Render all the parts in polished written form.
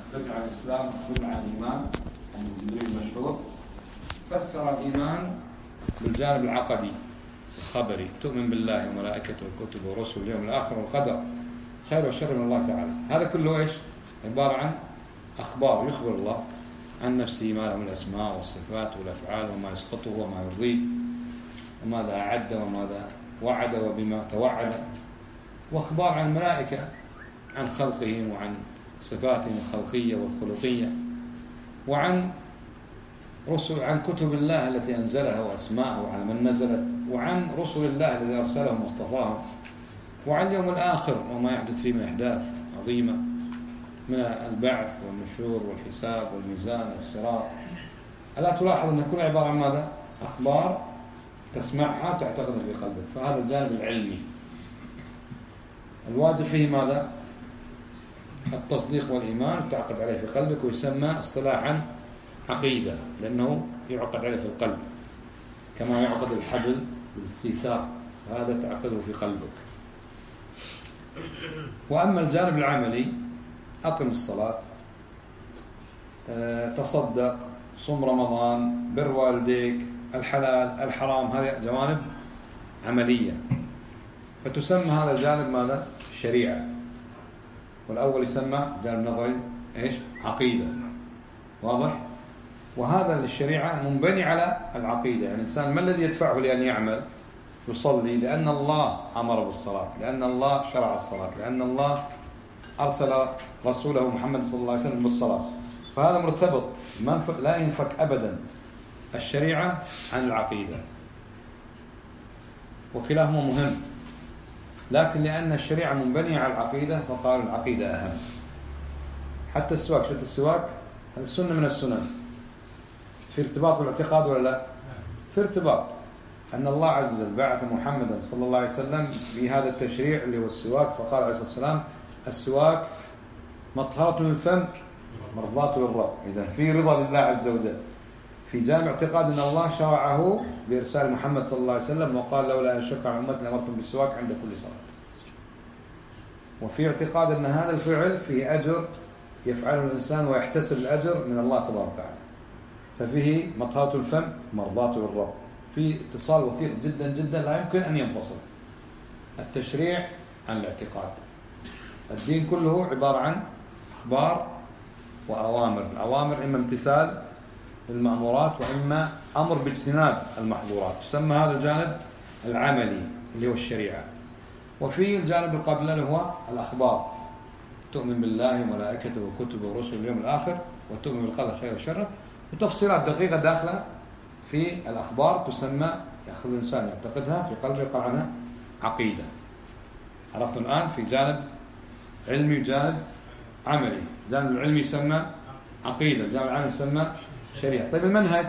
ترجع عن الإسلام تدل على الإيمان عن جبريل المشهور. فسر الإيمان بالجانب العقدي الخبري، تؤمن بالله وملائكته وكتبه ورسله واليوم الآخر والقدر خير وشر من الله تعالى. هذا كله إيش؟ عبارة عن أخبار يخبر الله عن نفسه، ما له من الأسماء والصفات والأفعال وما يسخطه وما يرضيه وماذا أعد وماذا وعد وبما توعد، وأخبار عن الملائكة عن خلقهم وعن صفاتهم الخلقية والخلقية، وعن عن كتب الله التي أنزلها وأسماءها وعن من نزلت، وعن رسل الله الذي أرسلهم واصطفاهم، وعن اليوم الآخر وما يحدث فيه من أحداث عظيمة من البعث والنشور والحساب والميزان والصراط. ألا تلاحظ أن كل عبارة عن ماذا؟ أخبار تسمعها وتعتقدها في قلبك. فهذا الجانب العلمي الواجب فيه ماذا؟ التصديق والإيمان وتعقد عليه في قلبك، ويسمى اصطلاحا عقيدة، لأنه يعقد عليه في القلب كما يعقد الحبل بالاستيثاق، هذا تعقده في قلبك. وأما الجانب العملي، أقم الصلاة، تصدق، صم رمضان، بر والديك، الحلال الحرام، هذه جوانب عملية، فتسمى هذا الجانب ماذا؟ الشريعة. والأول يسمى جانب نظري إيش؟ عقيدة. واضح؟ وهذا للشريعة منبني على العقيدة. يعني الإنسان ما الذي يدفعه لأن يعمل؟ يصلي لأن الله أمر بالصلاة، لأن الله شرع الصلاة، لأن الله أرسل رسوله محمد صلى الله عليه وسلم بالصلاة. فهذا مرتبط، لا ينفك أبدا الشريعة عن العقيدة، وكلاهما مهم. لكن لأن الشريعة منبنية على العقيدة فقال العقيدة أهم. حتى السواك، شفت السواك؟ هذا سنة من السنن، في ارتباط بالاعتقاد ولا لا؟ في ارتباط. أن الله عز وجل بعث محمدا صلى الله عليه وسلم بهذا التشريع اللي هو السواك، فقال عليه الصلاة والسلام السواك مطهرة للفم مرضاة للرب. إذا في رضا لله عز وجل. في جانب اعتقاد أن الله شرعه بإرسال محمد صلى الله عليه وسلم، وقال لولا أن أشق على أمتي لأمرتم بالسواك عند كل صلاة. وفي اعتقاد أن هذا الفعل فيه أجر يفعله الإنسان ويحتسب الأجر من الله تبارك وتعالى، ففيه مطهرة الفم مرضاة للرب. في اتصال وثيق جدا جدا لا يمكن أن ينفصل التشريع عن الاعتقاد. الدين كله عبارة عن أخبار وأوامر. الأوامر إما امتثال المأمورات وإما أمر باجتناب المحظورات، يسمى هذا الجانب العملي اللي هو الشريعة. وفي الجانب القبل اللي هو الأخبار، تؤمن بالله وملائكته وكتبه ورسله واليوم الآخر، وتؤمن بالقدر خير وشر، وتفصيلات دقيقة داخلة في الأخبار تسمى يأخذ الإنسان يعتقدها في قلبه يقال عنها عقيدة. عرفتم الآن؟ في جانب علمي وجانب عملي. الجانب العلمي يسمى عقيدة، الجانب العملي يسمى شريعة. طيب المنهج،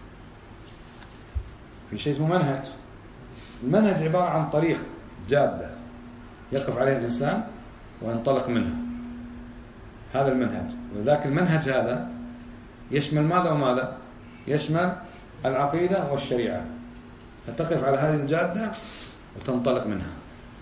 في شيء اسمه منهج. المنهج عبارة عن طريق جادة يقف عليه الإنسان وينطلق منها، هذا المنهج. وذاك المنهج هذا يشمل ماذا وماذا؟ يشمل العقيدة والشريعة، فتقف على هذه الجادة وتنطلق منها.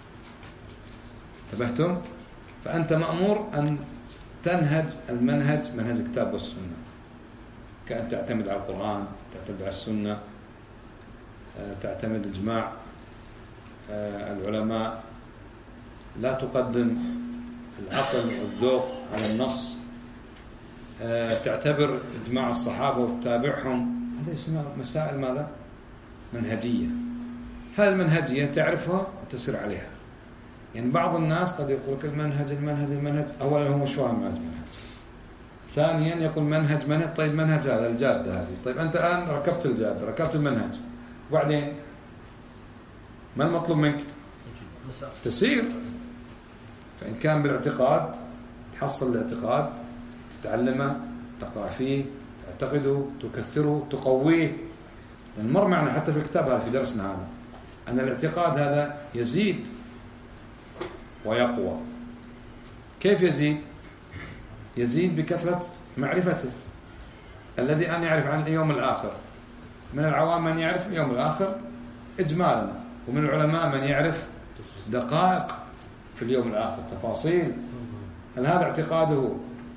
انتبهتم؟ فأنت مأمور أن تنهج المنهج، منهج الكتاب والسنة، كأن تعتمد على القرآن، تعتمد على السنة، تعتمد إجماع العلماء، لا تقدم العقل والذوق على النص، تعتبر إجماع الصحابة وتتابعهم. هذه اسمها مسائل ماذا؟ منهجية. هذه المنهجية تعرفها وتسير عليها. يعني بعض الناس قد يقول لك المنهج أولا هو مش فاهم معنى المنهج، ثانيا يقول منهج. طيب منهج هذا الجادة هذه، طيب أنت الآن ركبت الجادة، ركبت المنهج، وبعدين ما المطلوب منك؟ تسير. فإن كان بالاعتقاد تحصل الاعتقاد، تتعلمه، تقرأ فيه، تعتقده، تكثره، تقويه. المر معنا حتى في الكتاب هذا في درسنا هذا أن الاعتقاد هذا يزيد ويقوى. كيف يزيد؟ يزيد بكثرة معرفته. الذي أن يعرف عن اليوم الآخر، من العوام من يعرف اليوم الآخر إجمالا، ومن العلماء من يعرف دقائق في اليوم الآخر، تفاصيل. هل هذا اعتقاده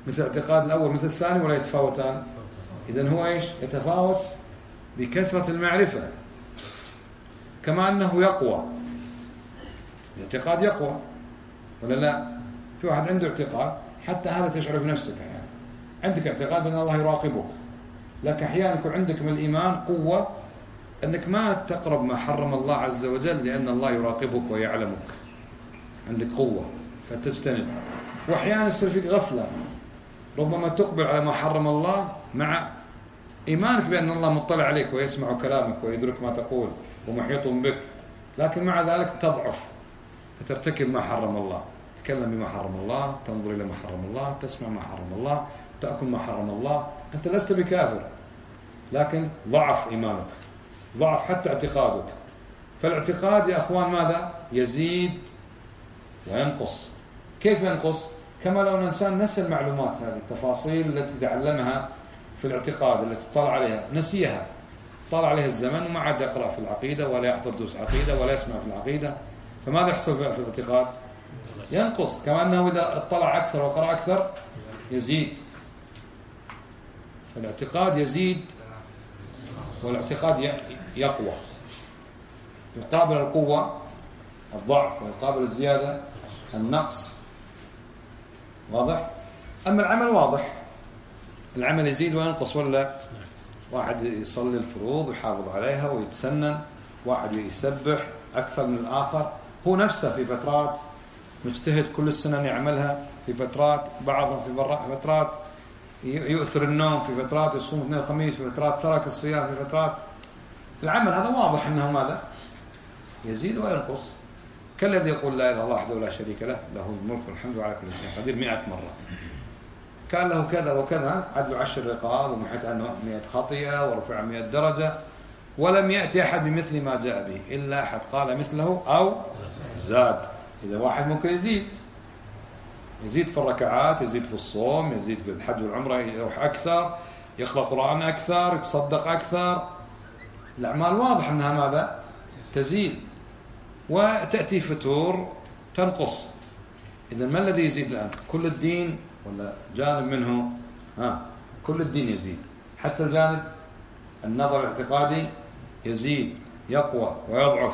مثل اعتقاد الأول مثل الثاني ولا يتفاوتان؟ إذن هو إيش؟ يتفاوت بكثرة المعرفة. كما أنه يقوى، الاعتقاد يقوى ولا لا؟ في واحد عنده اعتقاد حتى هذا تشعر في نفسك، يعني عندك اعتقاد بأن الله يراقبك، لكن أحيانا يكون عندك من الإيمان قوة أنك ما تقرب ما حرم الله عز وجل لأن الله يراقبك ويعلمك، عندك قوة فتجتنب. وأحيانا يصير فيك غفلة، ربما تقبل على ما حرم الله مع إيمانك بأن الله مطلع عليك ويسمع كلامك ويدرك ما تقول ومحيط بك، لكن مع ذلك تضعف فترتكب ما حرم الله، تتكلم بما حرم الله، تنظر إلى ما حرم الله، تسمع ما حرم الله، تأكل ما حرم الله. أنت لست بكافر، لكن ضعف إيمانك، ضعف حتى اعتقادك. فالاعتقاد يا أخوان ماذا؟ يزيد وينقص. كيف ينقص؟ كما لو الإنسان نسى المعلومات هذه، التفاصيل التي تعلمها في الاعتقاد التي طلع عليها نسيها، طلع عليها الزمن وما عاد يقرأ في العقيدة ولا يحضر دروس عقيدة ولا يسمع في العقيدة، فماذا يحصل في الاعتقاد؟ ينقص. كما أنه إذا اطلع أكثر وقرأ أكثر يزيد. فالاعتقاد يزيد والاعتقاد يقوى. يقابل القوة الضعف ويقابل الزيادة النقص. واضح؟ أما العمل واضح، العمل يزيد وينقص ولا؟ واحد يصلي الفروض ويحافظ عليها ويتسنن، واحد يسبح أكثر من الآخر، هو نفسه في فترات مجتهد كل السنن يعملها، في فترات بعضها في فترات يؤثر النوم، في فترات يصوم اثنين وخميس، في فترات ترك الصيام، في فترات. العمل هذا واضح أنه ماذا؟ يزيد وينقص. كالذي يقول لا إله إلا الله وحده لا شريك له، له الملك والحمد على كل شيء قدير 100 مرة، كان له كذا وكذا، عدل 10 رقاب ومحيت عنه 100 خطيئة ورفع 100 درجة، ولم يأتي أحد بمثل ما جاء به إلا أحد قال مثله أو زاد. إذا واحد ممكن يزيد في الركعات، يزيد في الصوم، يزيد في الحج والعمرة، يروح أكثر، يقرأ قرآن أكثر، يتصدق أكثر. الأعمال واضح أنها ماذا؟ تزيد. وتأتي فتور تنقص. إذا ما الذي يزيد الآن؟ كل الدين ولا جانب منه؟ كل الدين يزيد، حتى الجانب النظر الاعتقادي يزيد، يقوى ويضعف.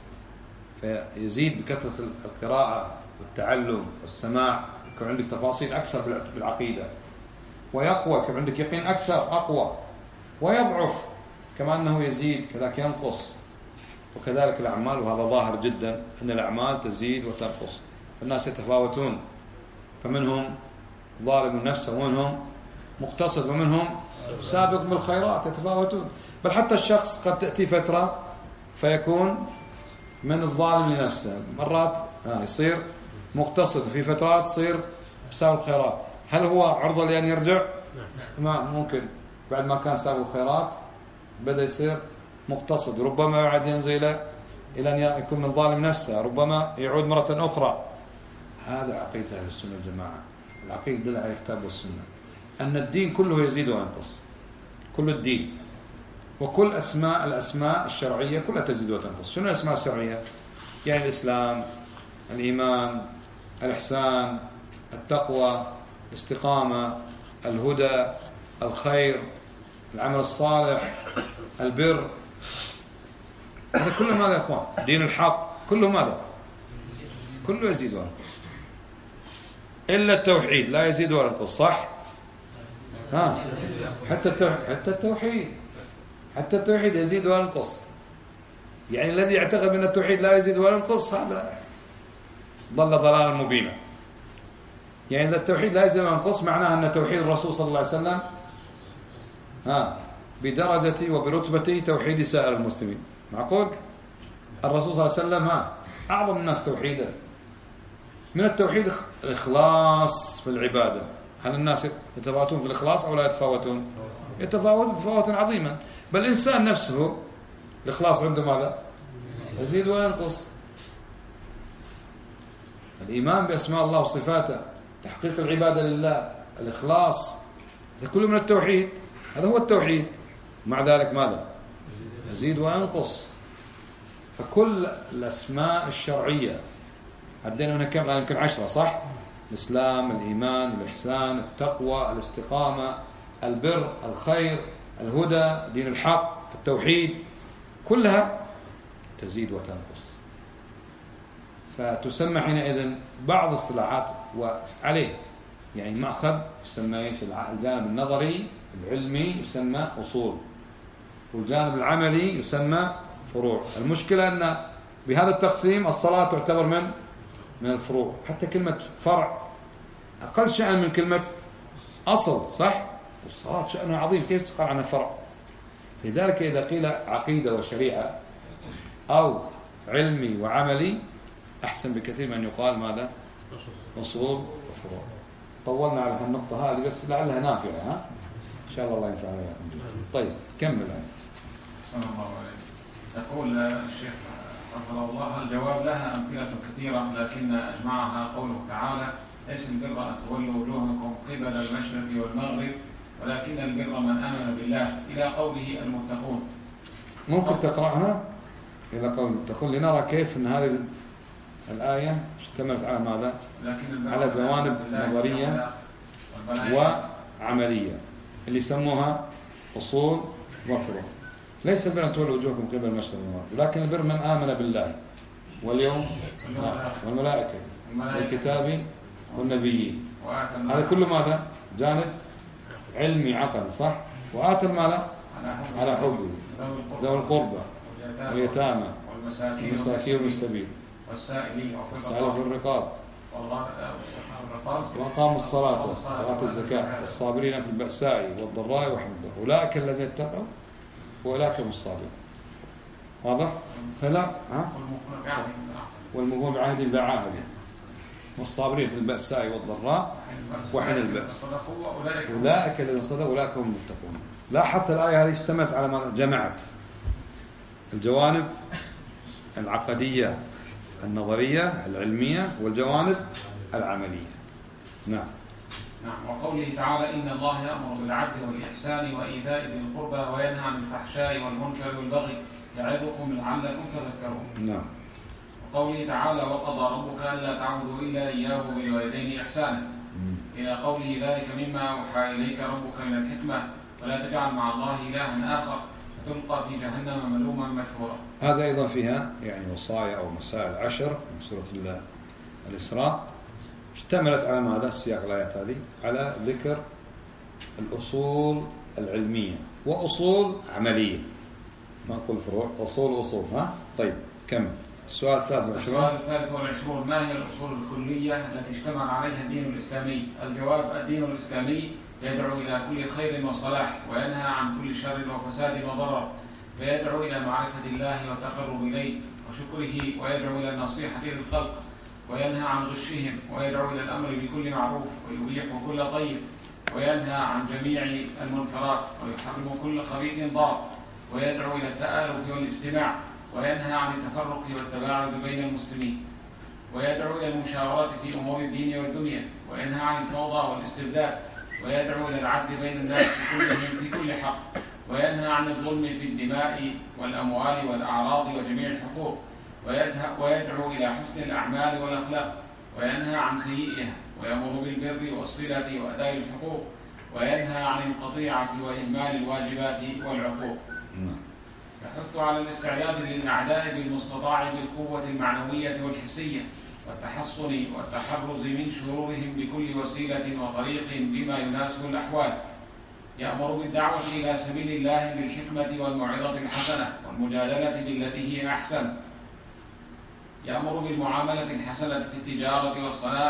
فيزيد بكثرة القراءة والتعلم والسماع، يكون عندك تفاصيل أكثر بالعقيدة، ويقوى، يكون عندك يقين أكثر أقوى، ويضعف كما أنه يزيد كذلك ينقص. وكذلك الأعمال، وهذا ظاهر جدا أن الأعمال تزيد وتنقص. الناس يتفاوتون، فمنهم ظالم النفس ومنهم مقتصد ومنهم سابق بالخيرات، يتفاوتون. بل حتى الشخص قد تأتي فترة فيكون من الظالم لنفسه، مرات يصير مقتصد، في فترات يصير سابق الخيرات. هل هو عرضة لأن يرجع؟ ما ممكن. بعد ما كان سابق الخيرات بدأ يصير مقتصد، ربما بعد ينزل إلى أن يكون من ظالم نفسه، ربما يعود مرة أخرى. هذا عقيدة أهل السنة والجماعة. العقيدة دل على الكتاب والسنة أن الدين كله يزيد وينقص، كل الدين، وكل الأسماء الشرعية كلها تزيد وتنقص. شنو الأسماء الشرعية؟ يعني الإسلام، الإيمان، الإحسان، التقوى، الاستقامة، الهدى، الخير، العمل الصالح، البر. هذا كله ماذا يا أخوان؟ دين الحق كله ماذا؟ كله يزيد وينقص، إلا التوحيد لا يزيد ولا ينقص، صح؟ حتى التوحيد يزيد وينقص. يعني الذي يعتقد أن التوحيد لا يزيد ولا ينقص هذا ضل ضلالا مبينا. يعني إذا التوحيد لا يزيد ولا ينقص معناه أن توحيد الرسول صلى الله عليه وسلم بدرجة وبرتبة توحيد سائر المسلمين. معقول؟ الرسول صلى الله عليه وسلم أعظم الناس توحيدا. من التوحيد الإخلاص في العبادة. هل الناس يتفاوتون في الإخلاص أو لا يتفاوتون؟ يتفاوتون تفاوتا عظيما. بل الإنسان نفسه الإخلاص عنده ماذا؟ يزيد وينقص. الإيمان بأسماء الله وصفاته، تحقيق العبادة لله، الإخلاص، هذا كله من التوحيد. هذا هو التوحيد. مع ذلك ماذا؟ يزيد وينقص. فكل الأسماء الشرعية عدينا منها كم؟ الآن يمكن 10 صح؟ الإسلام، الإيمان، الإحسان، التقوى، الاستقامة، البر، الخير، الهدى، دين الحق، التوحيد، كلها تزيد وتنقص. فتسمى حينئذ بعض الاصطلاحات وعليه يعني مأخذ يسمى ايش؟ الجانب النظري العلمي يسمى أصول، والجانب العملي يسمى فروع. المشكلة أن بهذا التقسيم الصلاة تعتبر من الفروع، حتى كلمة فرع أقل شأن من كلمة أصل، صح؟ والصلاة شأنه عظيم، كيف تقال عنها فرع؟ لذلك إذا قيل عقيدة وشريعة أو علمي وعملي أحسن بكثير من أن يقال ماذا؟ أصول وفروع. طولنا على هالنقطة هذه بس لعلها نافعة، ها؟ إن شاء الله ينفعنا وياكم. طيب كمل. صلى الله عليه. يقول الشيخ رحمه الله: الجواب لها أمثلة كثيرة لكن أجمعها قوله تعالى: ليس البر أن تولوا وجوهكم قبل المشرق والمغرب ولكن البر من آمن بالله إلى قوله المتقون. ممكن تقرأها إلى قول المتقون لنرى كيف أن هذه الآية اشتملت على ماذا؟ على جوانب نظرية وعملية اللي يسموها أصول وفروع. ليس البر أن تولوا وجوهكم قبل المشرق والمغرب ولكن البر من آمن بالله واليوم والملائكة والكتاب والنبيين. هذا كله ماذا؟ جانب علمي عقل، صح؟ وآتى المال على حبه ذوي القربى واليتامى والمساكين وابن السبيل والسائلين في الرقاب وأقاموا الصلاة وآتوا الزكاة والصابرين في البأساء والضراء وحمد الله أولئك الذين اتقوا وأولئك هم الصادقون. واضح؟ فلا والموفون بعهد لا عاهد والصابرين في البأساء والضراء وحين البأس أولئك الذين صدقوا أولئك هم المتقون. لا حتى الآية هذه اشتملت على ما جمعت الجوانب العقدية النظرية العلمية والجوانب العملية. نعم. وقوله تعالى: إن الله يأمر بالعدل والإحسان وإيتاء ذي القربى وينهى عن الفحشاء والمنكر والبغي يعظكم لعلكم تذكرون. نعم. وقوله تعالى: وقضى ربك ألا تعبدوا إلا إياه وبالوالدين إحسانا إلى قوله: ذلك مما أوحى إليك ربك من الحكمة ولا تجعل مع الله إلها آخر فتلقى في جهنم ملوما مدحورا. هذا أيضا فيها يعني وصايا أو مسائل 10 من سورة الإسراء اشتملت على ماذا؟ السياق الآيات هذه على ذكر الأصول العلمية وأصول عملية، ما نقول فروع، أصول. ها؟ طيب كمل. السؤال الثالث والعشرون: ما هي الأصول الكلية التي اشتمل عليها الدين الإسلامي؟ الجواب: الدين الإسلامي يدعو إلى كل خير وصلاح وينهى عن كل شر وفساد وضرر، فيدعو إلى معرفة الله والتقرب إليه وشكره، ويدعو إلى النصيحة للخلق وينهى عن غشهم، ويدعو إلى الأمر بكل معروف ويبيح كل طيب، وينهى عن جميع المنكرات ويحرم كل خبيث ضار، ويدعو إلى التآلف والاجتماع، وينهى عن التفرق والتباعد بين المسلمين، ويدعو إلى المشاورة في أمور الدين والدنيا، وينهى عن الفوضى والاستبداد، ويدعو إلى العدل بين الناس كلهم في كل حق، وينهى عن الظلم في الدماء والأموال والأعراض وجميع الحقوق، ويدعو إلى حسن الأعمال والأخلاق، وينهى عن سيئها، ويأمر بالبر والصلة وأداء الحقوق، وينهى عن القطيعة وإهمال الواجبات والعقوق. يحث على الاستعداد للأعداء بالمستطاع بالقوة المعنوية والحسية والتحصن والتحرز من شرورهم بكل وسيلة وطريق بما يناسب الأحوال. يأمر بالدعوة إلى سبيل الله بالحكمة والموعظة الحسنة والمجادلة بالتي هي أحسن. يأمر بالمعاملة الحسنة في التجارة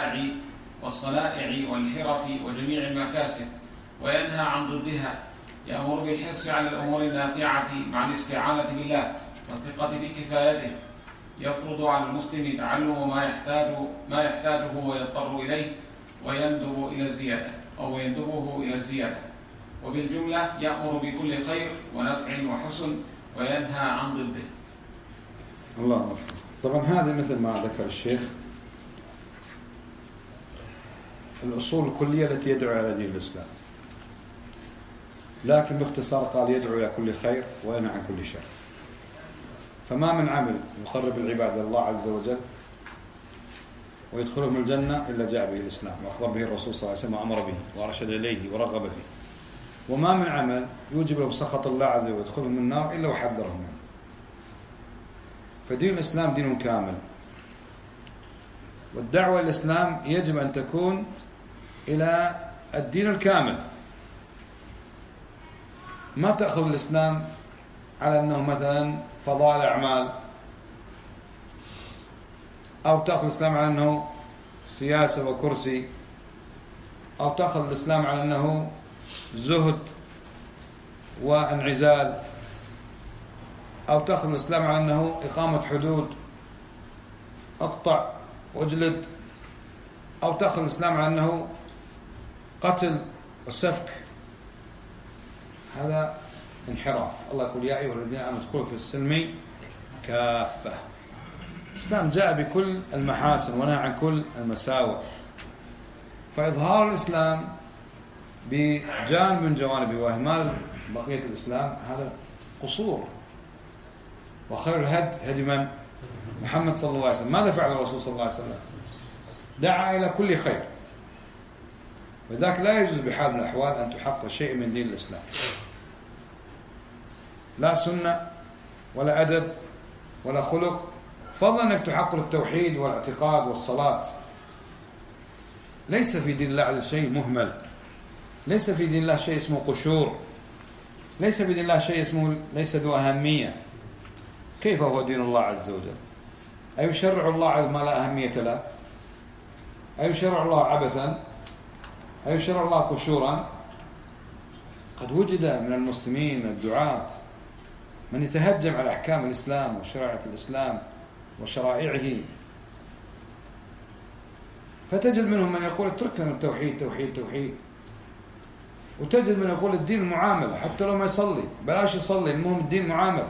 والصنائع والحرف وجميع المكاسب، وينهى عن ضدها. يأمر بالحرص على الأمور النافعة مع الاستعانة بالله والثقة بكفايته. يفرض على المسلم تعلم ما يحتاجه ويضطر إليه ويندبه إلى الزيادة. وبالجملة يأمر بكل خير ونفع وحسن وينهى عن ضده. الله أكبر. طبعا هذا مثل ما ذكر الشيخ الأصول الكلية التي يدعو على دين الإسلام، لكن باختصار قال يدعو إلى كل خير وينهى عن كل شر. فما من عمل يقرب العباد إلى الله عز وجل ويدخلهم الجنة إلا جاء به الإسلام وأخبر به الرسول صلى الله عليه وسلم وأمر به وأرشد إليه ورغب فيه. وما من عمل يوجب له سخط الله عز وجل ويدخلهم النار إلا وحذرهم منه. فدين الإسلام دين كامل، والدعوة الإسلام يجب أن تكون إلى الدين الكامل. ما تأخذ الإسلام على أنه مثلا فضائل أعمال، أو تأخذ الإسلام على أنه سياسة وكرسي، أو تأخذ الإسلام على أنه زهد وانعزال، أو تأخذ الإسلام على أنه إقامة حدود أقطع واجلد، أو تأخذ الإسلام على أنه قتل وسفك. هذا انحراف. الله يقول يا أيها الذين آمنوا ادخلوا في السلم كافة. الإسلام جاء بكل المحاسن ونهى عن كل المساوئ. فإظهار الإسلام بجانب من جوانبه وإهمال بقية الإسلام هذا قصور. وخير الهدي هدي من؟ محمد صلى الله عليه وسلم. ماذا فعل الرسول صلى الله عليه وسلم؟ دعا إلى كل خير، وذاك لا يجوز بحال من الأحوال أن تحقق شيء من دين الإسلام، لا سنة ولا أدب ولا خلق، فضلا أنك تحقق التوحيد والاعتقاد والصلاة. ليس في دين الله على شيء مهمل، ليس في دين الله شيء اسمه قشور، ليس في دين الله شيء اسمه ليس ذو أهمية. كيف هو دين الله عز وجل؟ أيشرع الله ما لا أهمية له؟ أيشرع الله عبثا؟ أيشرع الله قشورا؟ قد وجد من المسلمين الدعاة من يتهجم على أحكام الإسلام وشريعة الإسلام وشرائعه، فتجد منهم من يقول اترك لنا التوحيد توحيد توحيد، وتجد من يقول الدين معاملة حتى لو ما يصلي بلاش يصلي المهم الدين معاملة.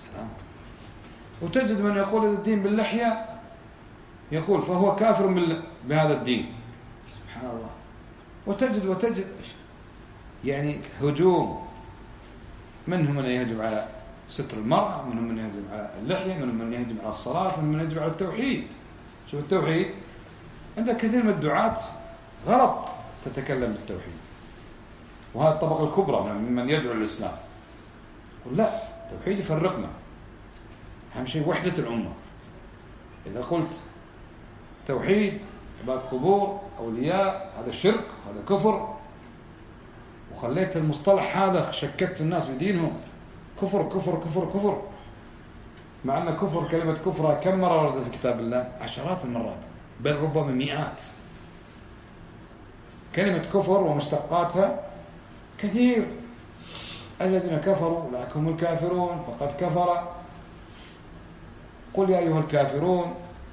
وتجد من يقول إذا الدين باللحية يقول فهو كافر بهذا الدين. سبحان الله. وتجد يعني هجوم، منهم من يهجم على ستر المرأة، منهم من يهجم على اللحية، منهم من يهجم على الصلاة، منهم من يهجم على التوحيد. شوف التوحيد عندك كثير من الدعاة غلط تتكلم بالتوحيد، وهذا الطبقة الكبرى ممن يدعو الإسلام. قل لا، التوحيد يفرقنا، أهم شيء وحدة الأمة. إذا قلت توحيد عبادة قبور أولياء هذا شرك هذا كفر، وخليت المصطلح هذا شككت الناس بدينهم، كفر كفر كفر كفر، مع أن كفر كلمة كفر كم مرة وردت في كتاب الله؟ عشرات المرات، بل ربما مئات. كلمة كفر ومشتقاتها كثير. الذين كفروا أولئك هم الكافرون، فقد كفر، قل يا أيها الكافرون،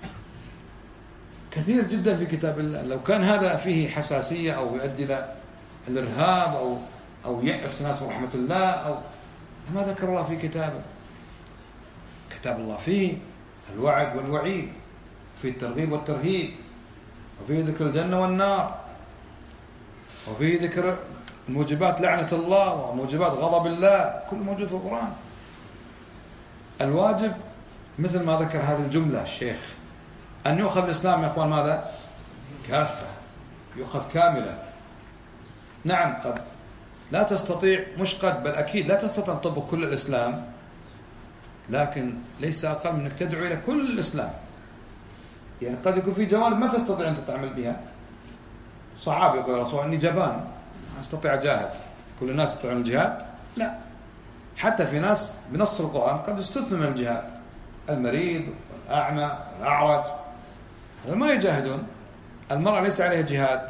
كثير جدا في كتاب الله. لو كان هذا فيه حساسية أو يؤدي إلى الإرهاب أو يأس الناس من رحمة الله أو ما ذكر الله في كتابه. كتاب الله فيه الوعد والوعيد، فيه الترغيب والترهيب، وفيه ذكر الجنة والنار، وفيه ذكر موجبات لعنة الله وموجبات غضب الله، كل موجود في القرآن. الواجب مثل ما ذكر هذه الجملة الشيخ أن يؤخذ الإسلام يا أخوان ماذا؟ كافة، يؤخذ كاملة. نعم قد لا تستطيع، مش قد بل أكيد لا تستطيع أن تطبق كل الإسلام، لكن ليس أقل من أنك تدعو إلى كل الإسلام. يعني قد يكون في جوانب ما تستطيع أن تتعامل بها. صحابي يقول الرسول أني جبان ما أستطيع أجاهد، كل الناس يستطيعون الجهاد؟ لا، حتى في ناس بنص القرآن قد يستثنوا من الجهاد، المريض والأعمى والأعرج هذا ما يجاهدون. المرأة ليس عليها جهاد،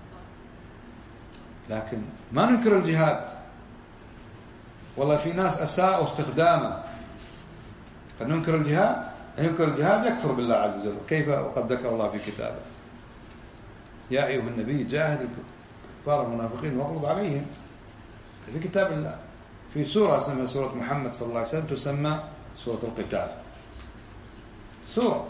لكن ما ننكر الجهاد. والله في ناس أساءوا استخدامه، قد ننكر الجهاد. ينكر الجهاد يكفر بالله عز وجل. كيف وقد ذكر الله في كتابه يا أيها النبي جاهد الكفار المنافقين واغلظ عليهم، في كتاب الله. في سورة اسمها سورة محمد صلى الله عليه وسلم تسمى سورة القتال، سورة.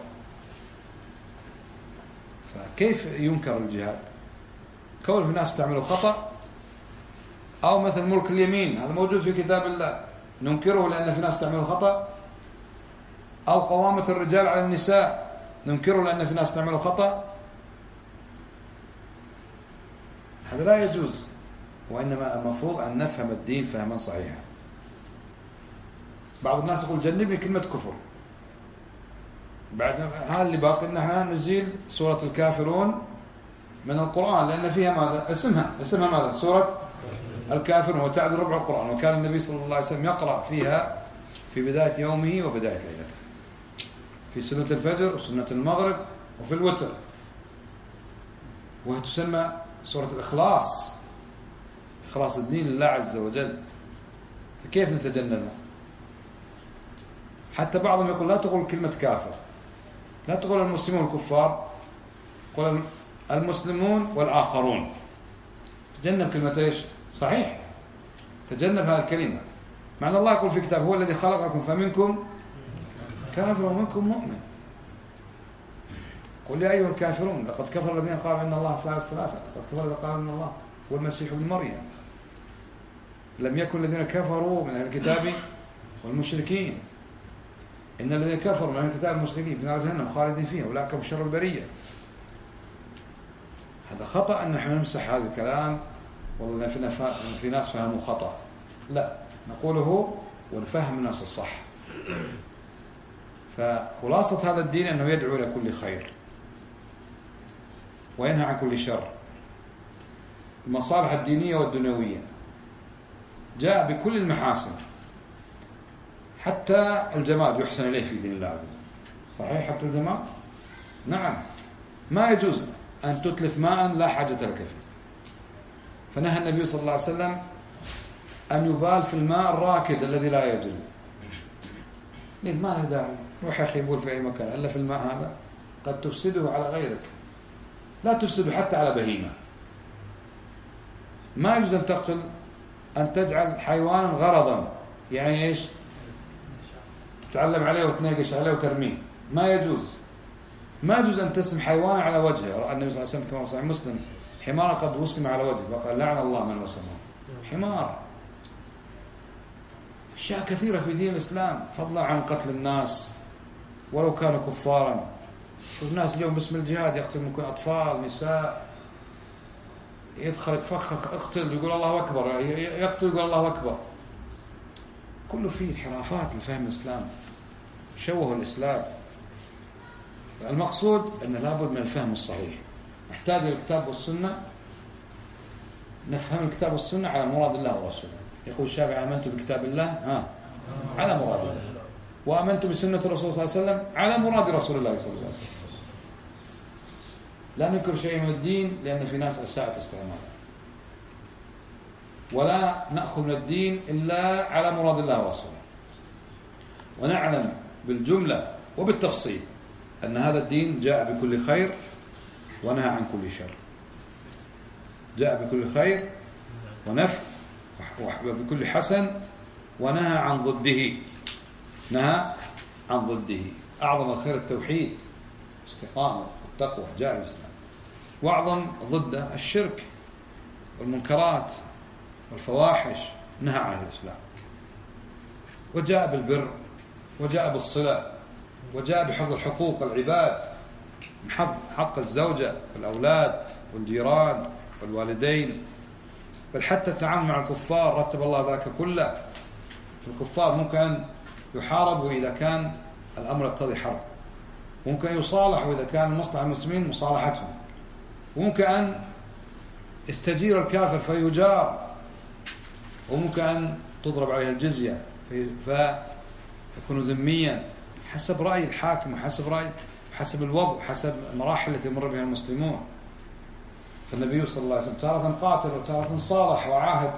فكيف ينكر الجهاد؟ كون في ناس تعملوا خطأ، أو مثل ملك اليمين هذا موجود في كتاب الله ننكره لأن في ناس تعملوا خطأ، أو قوامة الرجال على النساء ننكره لأن في ناس تعمله خطأ؟ هذا لا يجوز، وإنما المفروض أن نفهم الدين فهما صحيحا. بعض الناس يقول جنبني كلمة كفر، بعد هذا اللي باقي ان احنا نزيل سورة الكافرون من القرآن، لأن فيها ماذا؟ اسمها ماذا؟ سورة الكافرون، وتعدل ربع القرآن، وكان النبي صلى الله عليه وسلم يقرأ فيها في بداية يومه وبداية ليلته، في سنة الفجر وسنة المغرب وفي الوتر، وهي تسمى سورة الإخلاص، إخلاص الدين لله عز وجل. فكيف نتجنبها؟ حتى بعضهم يقول لا تقول كلمة كافر، لا تقول المسلمون الكفار، قل المسلمون والآخرون. تجنب كلمة ايش؟ صحيح، تجنب هذه الكلمة. مع أن الله يقول في كتاب هو الذي خلقكم فمنكم كافر ومنكم مؤمن. قل يا أيها الكافرون لقد كفر الذين قالوا إن الله ثالث ثلاثة، لقد كفر الذين قالوا إن الله هو المسيح ابن مريم. لم يكن الذين كفروا من أهل الكتاب والمشركين، إن الذين كفروا من أهل الكتاب والمشركين في نار جهنم خالدين فيها أولئك هم شر البرية. هذا خطأ أن نحن نمسح هذا الكلام والله في ناس فهموا خطأ. لا، نقوله ونفهم الناس الصح. فخلاصة هذا الدين أنه يدعو إلى كل خير وينهى عن كل شر. المصالح الدينية والدنيوية جاء بكل المحاسن، حتى الجماد يحسن إليه في دين الله عز وجل. صحيح؟ حتى الجماد؟ نعم، ما يجوز أن تتلف ماء لا حاجة لك فيه. فنهى النبي صلى الله عليه وسلم أن يبال في الماء الراكد الذي لا يجري. ليه؟ ما له داعي، روح أخي بول في أي مكان، إلا في الماء هذا قد تفسده على غيرك، لا تفسده حتى على بهيمة. ما يجوز أن تقتل، أن تجعل حيوانا غرضا، يعني إيش؟ تتعلم عليه وتناقش عليه وترميه، ما يجوز. ما يجوز أن تسم حيوان على وجهه. رأى النبي صلى الله عليه وسلم كما صحيح مسلم حمارا قد وسم على وجهه وقال لعن الله من وسمه. حمار. أشياء كثيرة في دين الإسلام، فضلا عن قتل الناس ولو كانوا كفارا. شوف الناس اليوم باسم الجهاد يقتل ممكن أطفال، نساء، يدخل يتفخخ اقتل يقول الله أكبر، يقتل يقول الله أكبر. كله فيه انحرافات لفهم الإسلام، شوهوا الإسلام. المقصود أن لابد من الفهم الصحيح. نحتاج إلى الكتاب والسنة، نفهم الكتاب والسنة على مراد الله ورسوله. يقول الشافعي آمنت بكتاب الله على مراد الله، وآمنت بسنة الرسول صلى الله عليه وسلم على مراد رسول الله صلى الله عليه وسلم. لا ننكر شيء من الدين لأن في ناس أساءت استعماله، ولا نأخذ من الدين إلا على مراد الله ورسوله. ونعلم بالجملة وبالتفصيل أن هذا الدين جاء بكل خير ونهى عن كل شر. جاء بكل خير ونفع وبكل حسن، ونهى عن ضده. نهى عن ضده. أعظم الخير التوحيد، استقامة والتقوى، جاء الإسلام. وأعظم ضده الشرك والمنكرات والفواحش، نهى عنه الإسلام. وجاء بالبر، وجاء بالصلة، وجاء بحفظ الحقوق العباد، من حق الزوجة والأولاد والجيران والوالدين، بل حتى التعامل مع الكفار رتب الله ذاك كله. الكفار ممكن أن يحاربوا إذا كان الأمر يقتضي حرب، ممكن يصالحوا إذا كان مصلحة المسلمين مصالحتهم، وممكن أن يستجير الكافر فيجار، وممكن أن تضرب عليه الجزية فيكون ذميا، حسب رأي الحاكم وحسب رأي، حسب الوضع، حسب المراحل التي يمر بها المسلمون. فالنبي صلى الله عليه وسلم تارة قاتل وتارة صالح وعاهد،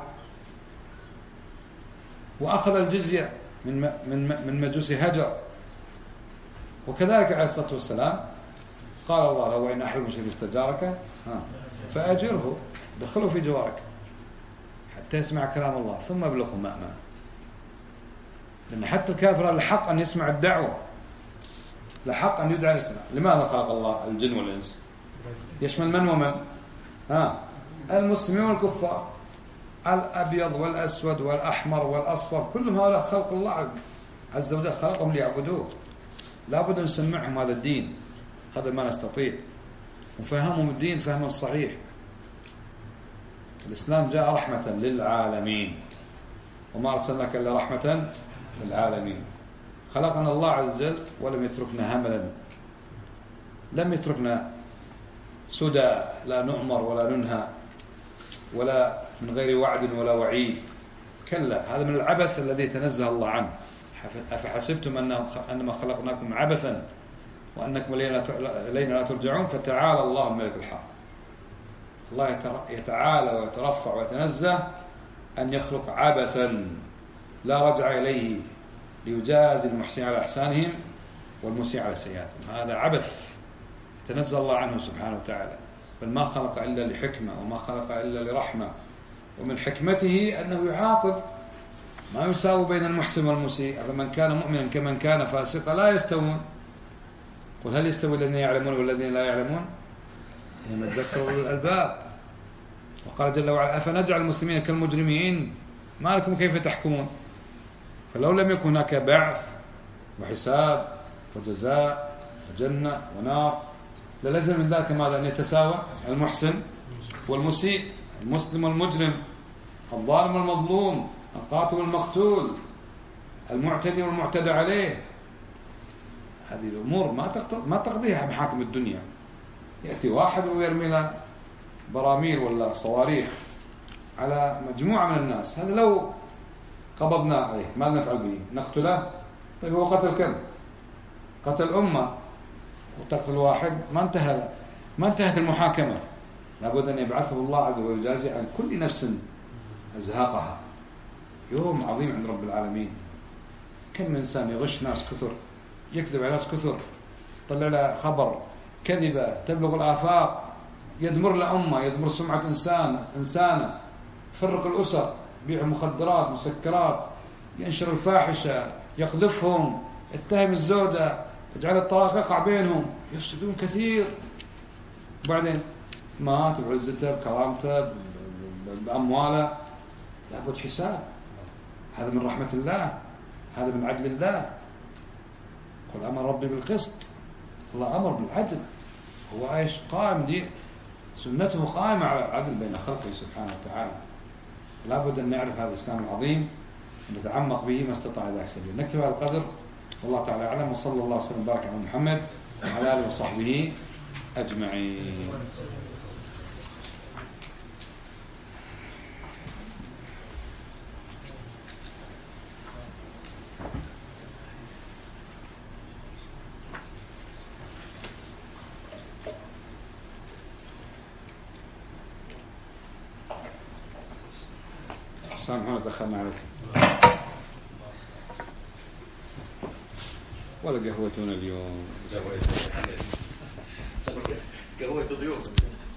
وأخذ الجزية من مجوس هجر. وكذلك عليه الصلاة والسلام قال الله لو إن أحد المشركين استجارك فأجره، دخله في جوارك حتى يسمع كلام الله ثم ابلغه مأمنه. لأن حتى الكافر لحق أن يسمع الدعوة، لحق أن يدعى الإسلام. لماذا خلق الله الجن والإنس؟ يشمل من ومن؟ المسلمين والكفار، الأبيض والأسود والأحمر والأصفر، كلهم هؤلاء خلق الله عز وجل، خلقهم ليعبدوه. لا بد أن نسمعهم هذا الدين قدر ما نستطيع، وفهمهم الدين فهما صحيح. الإسلام جاء رحمة للعالمين، وما أرسلناك إلا رحمة للعالمين. خلقنا الله عز وجل ولم يتركنا هملا، لم يتركنا سدى لا نؤمر ولا ننهى ولا من غير وعد ولا وعيد، كلا، هذا من العبث الذي تنزه الله عنه. أفحسبتم أنما خلقناكم عبثا وأنكم إلينا لا ترجعون، فتعالى الله الملك الحق. الله يتعالى ويترفع ويتنزه أن يخلق عبثا لا رجع إليه ليجازي المحسنين على إحسانهم والمسيء على سيئاتهم. هذا عبث يتنزه الله عنه سبحانه وتعالى، بل ما خلق إلا لحكمة وما خلق إلا لرحمة، ومن حكمته أنه يعاقب، ما يساوي بين المحسن والمسيء. فمن كان مؤمنا كمن كان فاسقا لا يستوون. قل هل يستوي الذين يعلمون والذين لا يعلمون؟ إنما يذكر أولو الألباب. وقال جل وعلا أفنجعل المسلمين كالمجرمين ما لكم كيف تحكمون. فلو لم يكن هناك بعث وحساب وجزاء وجنة ونار للزم من ذلك ماذا؟ أن يتساوى المحسن والمسيء، المسلم والمجرم، الظالم والمظلوم، القاتل والمقتول، المعتدي والمعتدى عليه. هذه الأمور ما تقضيها محاكم الدنيا. يأتي واحد ويرمي له براميل ولا صواريخ على مجموعة من الناس، هذا لو قبضنا عليه ماذا نفعل به؟ نقتله؟ طيب هو قتل كم؟ قتل أمة، وتقتل واحد ما انتهت المحاكمة. لابد أن يبعثه الله عز وجل ويجازي عن كل نفس أزهاقها. يوم عظيم عند رب العالمين. كم من إنسان يغش ناس كثر، يكذب على ناس كثر، طلع له خبر كذبة تبلغ الآفاق، يدمر لأمة، يدمر سمعة إنسانة، يفرق الأسر، يبيع مخدرات مسكرات، ينشر الفاحشة، يقذفهم، يتهم الزوجة، يجعل الطلاق يقع بينهم، يفسدون كثير. وبعدين مات بعزته بكرامته بأمواله، لابد حساب. هذا من رحمة الله، هذا من عدل الله. قل أمر ربي بالقسط، الله أمر بالعدل. هو ايش؟ قائم، دي سنته قائمة على العدل بين خلقه سبحانه وتعالى. لابد أن نعرف هذا الإسلام العظيم ونتعمق به ما استطاع ذاك سبيل. نكتفي بهذا القدر، والله تعالى أعلم، وصلى الله وسلم وبارك على محمد وعلى آله وصحبه أجمعين. سامحونا تأخرنا عليك. ولا قهوتنا اليوم؟ قهوة ضيوف.